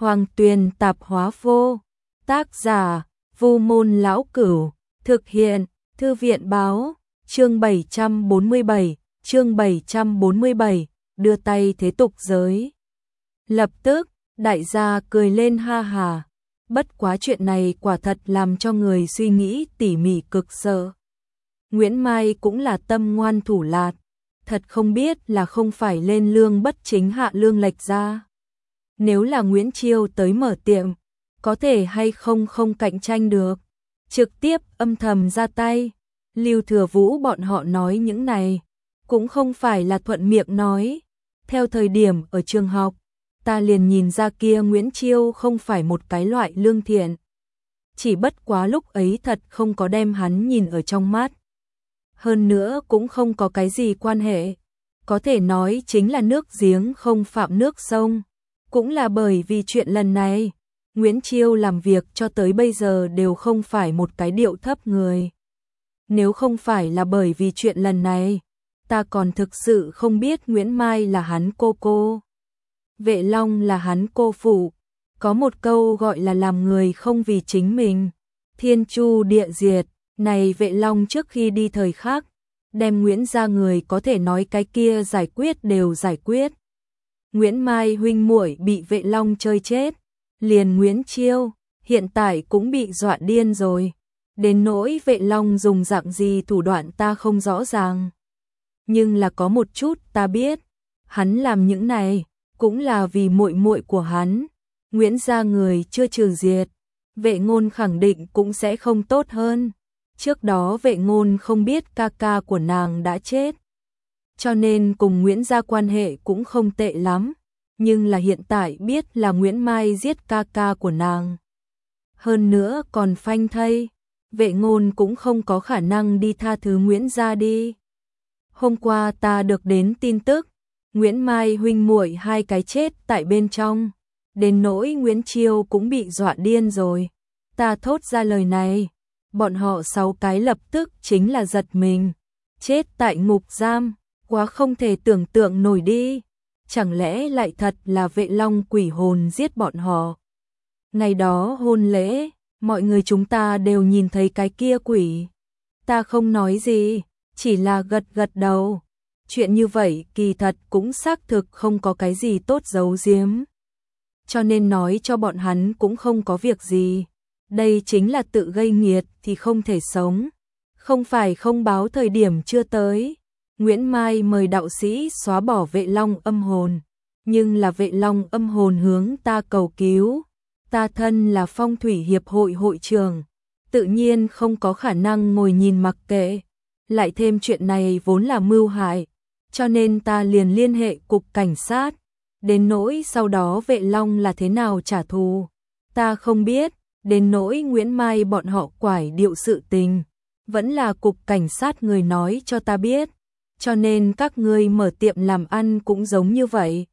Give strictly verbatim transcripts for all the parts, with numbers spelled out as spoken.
Hoàng Tuyền Tạp Hóa Vô. Tác giả: Vu Môn Lão Cửu. Thực hiện: Thư viện báo. Chương bảy trăm bốn mươi bảy, chương bảy trăm bốn mươi bảy, đưa tay thế tục giới. Lập tức, đại gia cười lên ha hà. Bất quá chuyện này quả thật làm cho người suy nghĩ tỉ mỉ cực sợ. Nguyễn Mai cũng là tâm ngoan thủ lạt, thật không biết là không phải lên lương bất chính hạ lương lệch ra. Nếu là Nguyễn Chiêu tới mở tiệm, có thể hay không không cạnh tranh được, trực tiếp âm thầm ra tay. Lưu Thừa Vũ bọn họ nói những này, cũng không phải là thuận miệng nói. Theo thời điểm ở trường học, ta liền nhìn ra kia Nguyễn Chiêu không phải một cái loại lương thiện. Chỉ bất quá lúc ấy thật không có đem hắn nhìn ở trong mắt. Hơn nữa cũng không có cái gì quan hệ. Có thể nói chính là nước giếng không phạm nước sông. Cũng là bởi vì chuyện lần này, Nguyễn Chiêu làm việc cho tới bây giờ đều không phải một cái điệu thấp người. Nếu không phải là bởi vì chuyện lần này, ta còn thực sự không biết Nguyễn Mai là hắn cô cô. Vệ Long là hắn cô phụ. Có một câu gọi là làm người không vì chính mình, thiên chu địa diệt. Này Vệ Long trước khi đi thời khác, đem Nguyễn gia người có thể nói cái kia giải quyết đều giải quyết. Nguyễn Mai huynh muội bị Vệ Long chơi chết, liền Nguyễn Chiêu hiện tại cũng bị dọa điên rồi. Đến nỗi Vệ Long dùng dạng gì thủ đoạn ta không rõ ràng, nhưng là có một chút ta biết, hắn làm những này cũng là vì muội muội của hắn. Nguyễn gia người chưa trừ diệt, Vệ Ngôn khẳng định cũng sẽ không tốt hơn. Trước đó Vệ Ngôn không biết ca ca của nàng đã chết, cho nên cùng Nguyễn gia quan hệ cũng không tệ lắm, nhưng là hiện tại biết là Nguyễn Mai giết ca ca của nàng, hơn nữa còn phanh thây, Vệ Ngôn cũng không có khả năng đi tha thứ Nguyễn gia đi. Hôm qua ta được đến tin tức, Nguyễn Mai huynh muội hai cái chết tại bên trong, đến nỗi Nguyễn Chiêu cũng bị dọa điên rồi. Ta thốt ra lời này, bọn họ sáu cái lập tức chính là giật mình, chết tại ngục giam, quá không thể tưởng tượng nổi đi. Chẳng lẽ lại thật là Vệ Long quỷ hồn giết bọn họ? Ngày đó hôn lễ, mọi người chúng ta đều nhìn thấy cái kia quỷ. Ta không nói gì, chỉ là gật gật đầu. Chuyện như vậy kỳ thật cũng xác thực không có cái gì tốt giấu giếm. Cho nên nói cho bọn hắn cũng không có việc gì. Đây chính là tự gây nghiệt thì không thể sống. Không phải không báo thời điểm chưa tới. Nguyễn Mai mời đạo sĩ xóa bỏ Vệ Long âm hồn. Nhưng là Vệ Long âm hồn hướng ta cầu cứu. Ta thân là phong thủy hiệp hội hội trưởng, tự nhiên không có khả năng ngồi nhìn mặc kệ. Lại thêm chuyện này vốn là mưu hại, cho nên ta liền liên hệ cục cảnh sát. Đến nỗi sau đó Vệ Long là thế nào trả thù, ta không biết. Đến nỗi Nguyễn Mai bọn họ quải điệu sự tình, vẫn là cục cảnh sát người nói cho ta biết. Cho nên các ngươi mở tiệm làm ăn cũng giống như vậy.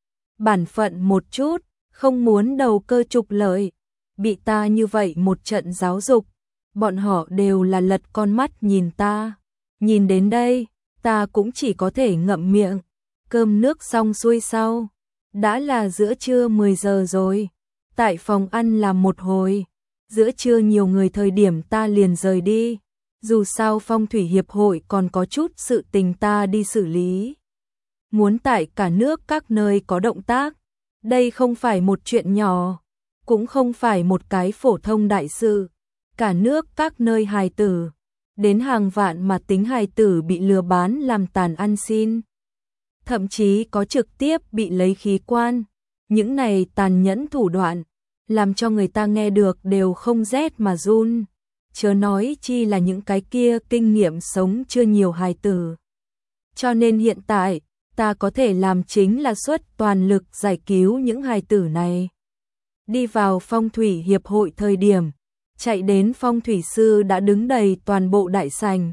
Bản phận một chút, không muốn đầu cơ trục lợi. Bị ta như vậy một trận giáo dục, bọn họ đều là lật con mắt nhìn ta. Nhìn đến đây, ta cũng chỉ có thể ngậm miệng. Cơm nước xong xuôi sau, đã là giữa trưa mười giờ rồi. Tại phòng ăn làm một hồi, giữa trưa nhiều người thời điểm ta liền rời đi. Dù sao phong thủy hiệp hội còn có chút sự tình ta đi xử lý. Muốn tại cả nước các nơi có động tác, đây không phải một chuyện nhỏ, cũng không phải một cái phổ thông đại sự. Cả nước các nơi hài tử, đến hàng vạn mà tính hài tử bị lừa bán làm tàn ăn xin. Thậm chí có trực tiếp bị lấy khí quan. Những này tàn nhẫn thủ đoạn, làm cho người ta nghe được đều không rét mà run. Chớ nói chi là những cái kia kinh nghiệm sống chưa nhiều hài tử. Cho nên hiện tại, ta có thể làm chính là xuất toàn lực giải cứu những hài tử này. Đi vào phong thủy hiệp hội thời điểm, chạy đến phong thủy sư đã đứng đầy toàn bộ đại sảnh.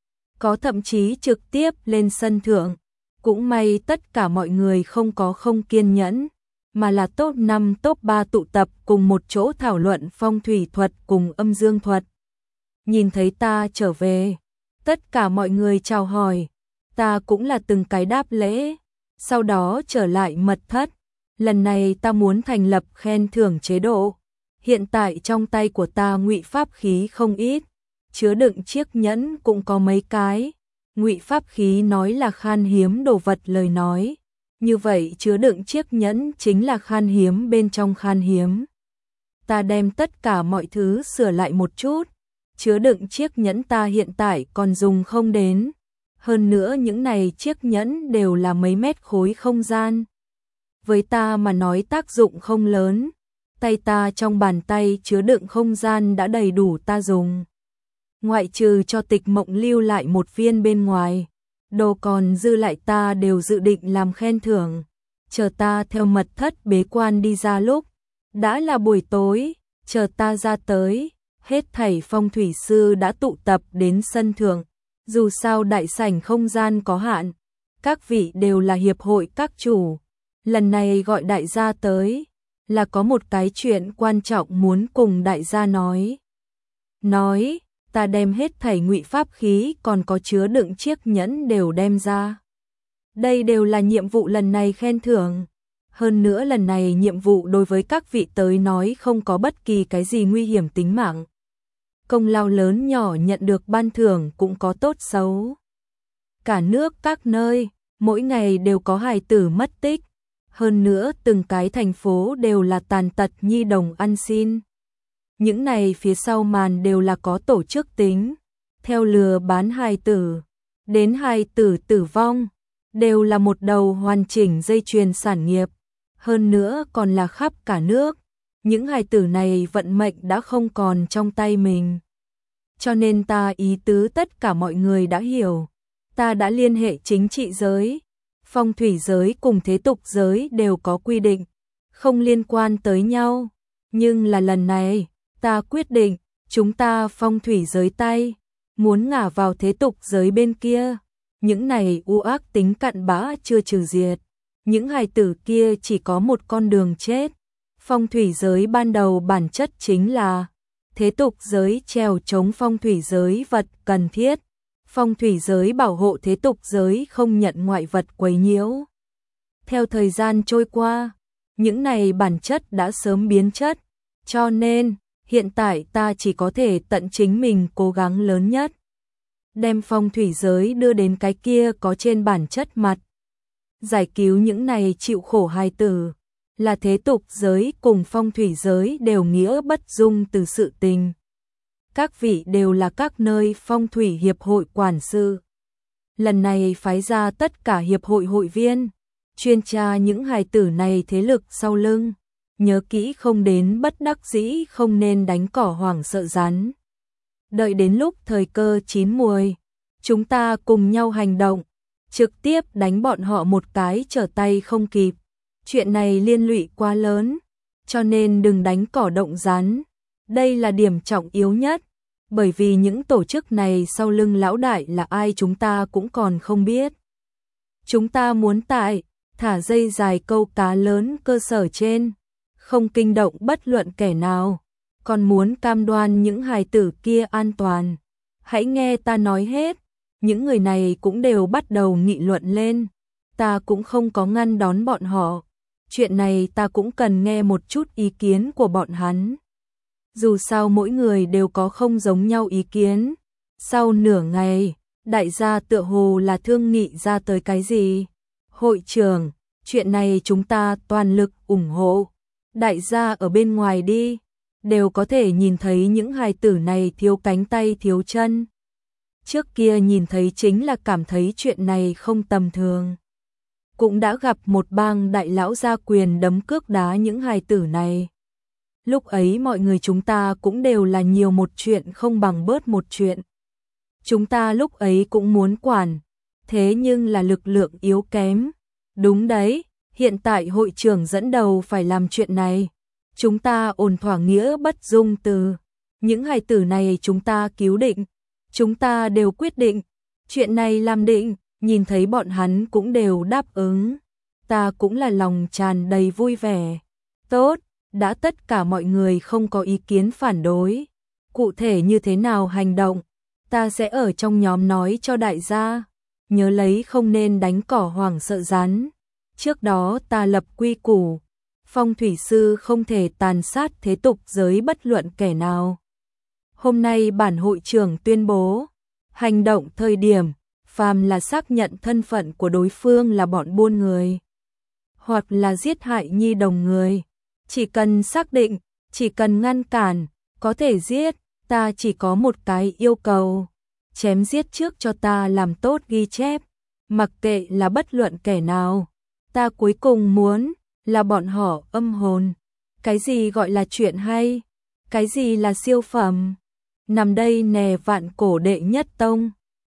Có thậm chí trực tiếp lên sân thượng. Cũng may tất cả mọi người không có không kiên nhẫn, mà là top năm top ba tụ tập cùng một chỗ thảo luận phong thủy thuật cùng âm dương thuật. Nhìn thấy ta trở về, tất cả mọi người chào hỏi, ta cũng là từng cái đáp lễ, sau đó trở lại mật thất, lần này ta muốn thành lập khen thưởng chế độ. Hiện tại trong tay của ta ngụy pháp khí không ít, chứa đựng chiếc nhẫn cũng có mấy cái. Ngụy pháp khí nói là khan hiếm đồ vật lời nói, như vậy chứa đựng chiếc nhẫn chính là khan hiếm bên trong khan hiếm. Ta đem tất cả mọi thứ sửa lại một chút, chứa đựng chiếc nhẫn ta hiện tại còn dùng không đến. Hơn nữa những này chiếc nhẫn đều là mấy mét khối không gian. Với ta mà nói tác dụng không lớn, tay ta trong bàn tay chứa đựng không gian đã đầy đủ ta dùng. Ngoại trừ cho Tịch Mộng lưu lại một viên bên ngoài, đồ còn dư lại ta đều dự định làm khen thưởng. Chờ ta theo mật thất bế quan đi ra lúc, đã là buổi tối, chờ ta ra tới, hết thảy phong thủy sư đã tụ tập đến sân thượng. Dù sao đại sảnh không gian có hạn, các vị đều là hiệp hội các chủ. Lần này gọi đại gia tới, là có một cái chuyện quan trọng muốn cùng đại gia nói. Nói, ta đem hết thảy ngụy pháp khí còn có chứa đựng chiếc nhẫn đều đem ra. Đây đều là nhiệm vụ lần này khen thưởng. Hơn nữa lần này nhiệm vụ đối với các vị tới nói không có bất kỳ cái gì nguy hiểm tính mạng. Công lao lớn nhỏ nhận được ban thưởng cũng có tốt xấu. Cả nước các nơi, mỗi ngày đều có hài tử mất tích. Hơn nữa từng cái thành phố đều là tàn tật nhi đồng ăn xin. Những này phía sau màn đều là có tổ chức tính. Theo lừa bán hài tử, đến hài tử tử vong, đều là một đầu hoàn chỉnh dây chuyền sản nghiệp. Hơn nữa còn là khắp cả nước. Những hài tử này vận mệnh đã không còn trong tay mình. Cho nên ta ý tứ tất cả mọi người đã hiểu. Ta đã liên hệ chính trị giới, phong thủy giới cùng thế tục giới đều có quy định, không liên quan tới nhau. Nhưng là lần này, ta quyết định, chúng ta phong thủy giới tay, muốn ngả vào thế tục giới bên kia. Những này u ác tính cặn bã chưa trừ diệt. Những hài tử kia chỉ có một con đường chết. Phong thủy giới ban đầu bản chất chính là thế tục giới trèo chống phong thủy giới vật cần thiết. Phong thủy giới bảo hộ thế tục giới không nhận ngoại vật quấy nhiễu. Theo thời gian trôi qua, những này bản chất đã sớm biến chất. Cho nên, hiện tại ta chỉ có thể tận chính mình cố gắng lớn nhất. Đem phong thủy giới đưa đến cái kia có trên bản chất mặt. Giải cứu những này chịu khổ hài tử, là thế tục giới cùng phong thủy giới đều nghĩa bất dung từ sự tình. Các vị đều là các nơi phong thủy hiệp hội quản sự. Lần này phái ra tất cả hiệp hội hội viên, chuyên tra những hài tử này thế lực sau lưng. Nhớ kỹ không đến bất đắc dĩ không nên đánh cỏ hoảng sợ rắn. Đợi đến lúc thời cơ chín muồi, chúng ta cùng nhau hành động, trực tiếp đánh bọn họ một cái trở tay không kịp. Chuyện này liên lụy quá lớn, cho nên đừng đánh cỏ động rắn. Đây là điểm trọng yếu nhất, bởi vì những tổ chức này sau lưng lão đại là ai chúng ta cũng còn không biết. Chúng ta muốn tại, thả dây dài câu cá lớn cơ sở trên, không kinh động bất luận kẻ nào, còn muốn cam đoan những hài tử kia an toàn. Hãy nghe ta nói hết, những người này cũng đều bắt đầu nghị luận lên, ta cũng không có ngăn đón bọn họ. Chuyện này ta cũng cần nghe một chút ý kiến của bọn hắn. Dù sao mỗi người đều có không giống nhau ý kiến. Sau nửa ngày, đại gia tựa hồ là thương nghị ra tới cái gì. Hội trưởng, chuyện này chúng ta toàn lực ủng hộ. Đại gia ở bên ngoài đi, đều có thể nhìn thấy những hài tử này thiếu cánh tay thiếu chân. Trước kia nhìn thấy chính là cảm thấy chuyện này không tầm thường. Cũng đã gặp một bang đại lão gia quyền đấm cước đá những hài tử này. Lúc ấy mọi người chúng ta cũng đều là nhiều một chuyện không bằng bớt một chuyện. Chúng ta lúc ấy cũng muốn quản, thế nhưng là lực lượng yếu kém. Đúng đấy, hiện tại hội trưởng dẫn đầu phải làm chuyện này. Chúng ta ổn thỏa nghĩa bất dung từ. Những hài tử này chúng ta cứu định. Chúng ta đều quyết định. Chuyện này làm định, nhìn thấy bọn hắn cũng đều đáp ứng. Ta cũng là lòng tràn đầy vui vẻ. Tốt, đã tất cả mọi người không có ý kiến phản đối. Cụ thể như thế nào hành động, ta sẽ ở trong nhóm nói cho đại gia. Nhớ lấy không nên đánh cỏ hoảng sợ rắn. Trước đó ta lập quy củ, phong thủy sư không thể tàn sát thế tục giới bất luận kẻ nào. Hôm nay bản hội trưởng tuyên bố, hành động thời điểm, phàm là xác nhận thân phận của đối phương là bọn buôn người, hoặc là giết hại nhi đồng người. Chỉ cần xác định, chỉ cần ngăn cản, có thể giết, ta chỉ có một cái yêu cầu. Chém giết trước cho ta làm tốt ghi chép, mặc kệ là bất luận kẻ nào. Ta cuối cùng muốn là bọn họ âm hồn. Cái gì gọi là chuyện hay? Cái gì là siêu phẩm? Nằm đây nè vạn cổ đệ nhất tông.